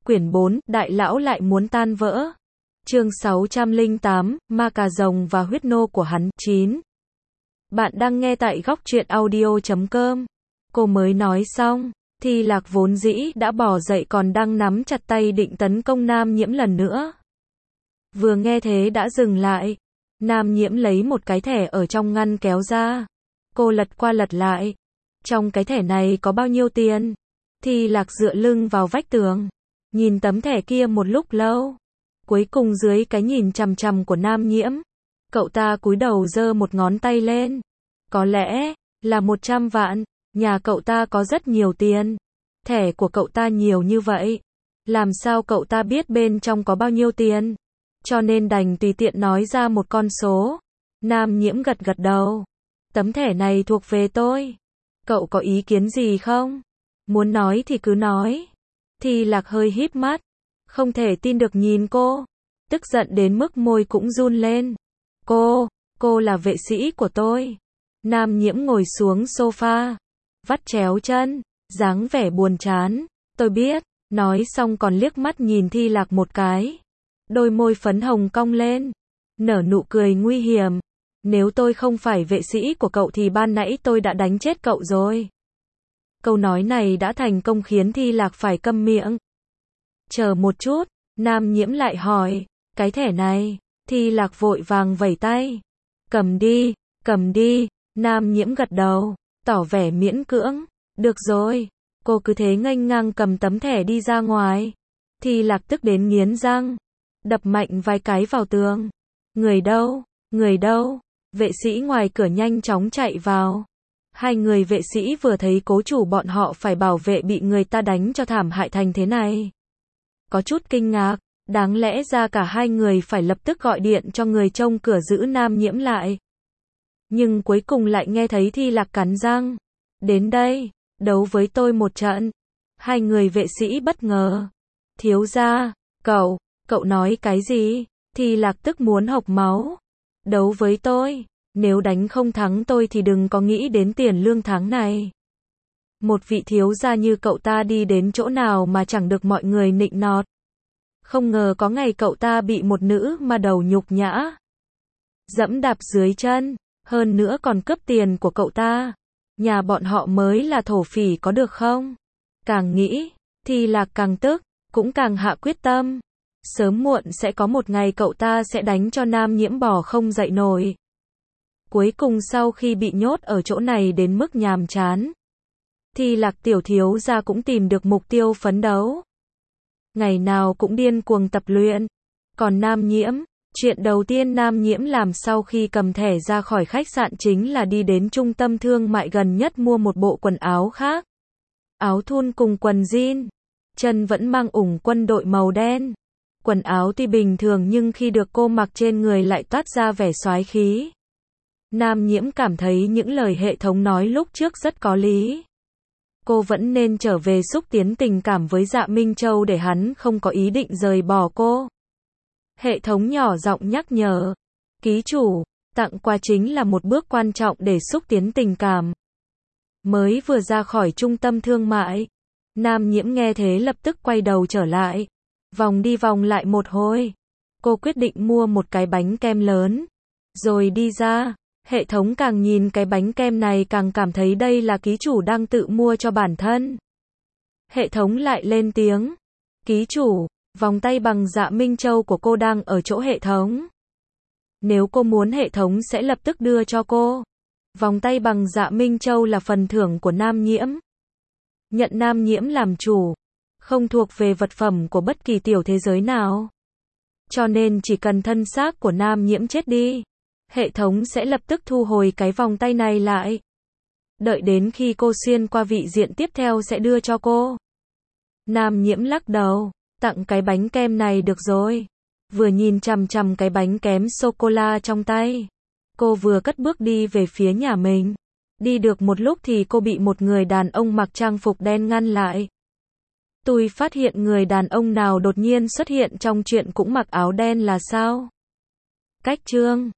Quyển 4, Đại lão lại muốn tan vỡ. Chương 608, Ma cà rồng và huyết nô của hắn. 9. Bạn đang nghe tại góc truyện audio.com. Cô mới nói xong, thì Lạc vốn dĩ đã bỏ dậy còn đang nắm chặt tay định tấn công Nam Nhiễm lần nữa. Vừa nghe thế đã dừng lại. Nam Nhiễm lấy một cái thẻ ở trong ngăn kéo ra. Cô lật qua lật lại. Trong cái thẻ này có bao nhiêu tiền? Thì Lạc dựa lưng vào vách tường, nhìn tấm thẻ kia một lúc lâu. Cuối cùng dưới cái nhìn chằm chằm của Nam Nhiễm, cậu ta cúi đầu giơ một ngón tay lên. Có lẽ là 100 vạn, nhà cậu ta có rất nhiều tiền. Thẻ của cậu ta nhiều như vậy, làm sao cậu ta biết bên trong có bao nhiêu tiền? Cho nên đành tùy tiện nói ra một con số. Nam Nhiễm gật gật đầu. Tấm thẻ này thuộc về tôi. Cậu có ý kiến gì không? Muốn nói thì cứ nói. Thì Lạc hơi híp mắt, không thể tin được nhìn cô, tức giận đến mức môi cũng run lên. Cô là vệ sĩ của tôi. Nam Nhiễm ngồi xuống sofa, vắt chéo chân, dáng vẻ buồn chán. Tôi biết, nói xong còn liếc mắt nhìn Thi Lạc một cái. Đôi môi phấn hồng cong lên, nở nụ cười nguy hiểm. Nếu tôi không phải vệ sĩ của cậu thì ban nãy tôi đã đánh chết cậu rồi. Câu nói này đã thành công khiến Thi Lạc phải câm miệng. Chờ một chút, Nam Nhiễm lại hỏi, cái thẻ này? Thi Lạc vội vàng vẩy tay. Cầm đi. Nam Nhiễm gật đầu, tỏ vẻ miễn cưỡng. Được rồi. Cô cứ thế nghênh ngang cầm tấm thẻ đi ra ngoài. Thi Lạc tức đến nghiến răng, đập mạnh vài cái vào tường. Người đâu? Vệ sĩ ngoài cửa nhanh chóng chạy vào. Hai người vệ sĩ vừa thấy cố chủ bọn họ phải bảo vệ bị người ta đánh cho thảm hại thành thế này, có chút kinh ngạc. Đáng lẽ ra cả hai người phải lập tức gọi điện cho người trông cửa giữ Nam Nhiễm lại. Nhưng cuối cùng lại nghe thấy Thi Lạc cắn răng. Đến đây, đấu với tôi một trận. Hai người vệ sĩ bất ngờ. Thiếu gia, cậu nói cái gì? Thi Lạc tức muốn hộc máu. Đấu với tôi, nếu đánh không thắng tôi thì đừng có nghĩ đến tiền lương tháng này. Một vị thiếu gia như cậu ta đi đến chỗ nào mà chẳng được mọi người nịnh nọt. Không ngờ có ngày cậu ta bị một nữ ma đầu nhục nhã, dẫm đạp dưới chân, hơn nữa còn cướp tiền của cậu ta. Nhà bọn họ mới là thổ phỉ có được không? Càng nghĩ, thì Lạc càng tức, cũng càng hạ quyết tâm. Sớm muộn sẽ có một ngày cậu ta sẽ đánh cho Nam Nhiễm bò không dậy nổi. Cuối cùng sau khi bị nhốt ở chỗ này đến mức nhàm chán, thì Lạc tiểu thiếu gia cũng tìm được mục tiêu phấn đấu. Ngày nào cũng điên cuồng tập luyện. Còn Nam Nhiễm, chuyện đầu tiên Nam Nhiễm làm sau khi cầm thẻ ra khỏi khách sạn chính là đi đến trung tâm thương mại gần nhất mua một bộ quần áo khác. Áo thun cùng quần jean, chân vẫn mang ủng quân đội màu đen. Quần áo tuy bình thường nhưng khi được cô mặc trên người lại toát ra vẻ soái khí. Nam Nhiễm cảm thấy những lời hệ thống nói lúc trước rất có lý. Cô vẫn nên trở về xúc tiến tình cảm với Dạ Minh Châu để hắn không có ý định rời bỏ cô. Hệ thống nhỏ giọng nhắc nhở. Ký chủ, tặng quà chính là một bước quan trọng để xúc tiến tình cảm. Mới vừa ra khỏi trung tâm thương mại, Nam Nhiễm nghe thế lập tức quay đầu trở lại. Vòng đi vòng lại một hồi, cô quyết định mua một cái bánh kem lớn, rồi đi ra. Hệ thống càng nhìn cái bánh kem này càng cảm thấy đây là ký chủ đang tự mua cho bản thân. Hệ thống lại lên tiếng. Ký chủ, vòng tay bằng Dạ Minh Châu của cô đang ở chỗ hệ thống. Nếu cô muốn hệ thống sẽ lập tức đưa cho cô. Vòng tay bằng Dạ Minh Châu là phần thưởng của Nam Nhiễm. Nhận Nam Nhiễm làm chủ, không thuộc về vật phẩm của bất kỳ tiểu thế giới nào. Cho nên chỉ cần thân xác của Nam Nhiễm chết đi, hệ thống sẽ lập tức thu hồi cái vòng tay này lại. Đợi đến khi cô xuyên qua vị diện tiếp theo sẽ đưa cho cô. Nam Nhiễm lắc đầu, tặng cái bánh kem này được rồi. Vừa nhìn chằm chằm cái bánh kem sô-cô-la trong tay, cô vừa cất bước đi về phía nhà mình. Đi được một lúc thì cô bị một người đàn ông mặc trang phục đen ngăn lại. Tôi phát hiện người đàn ông nào đột nhiên xuất hiện trong chuyện cũng mặc áo đen là sao? Cách chương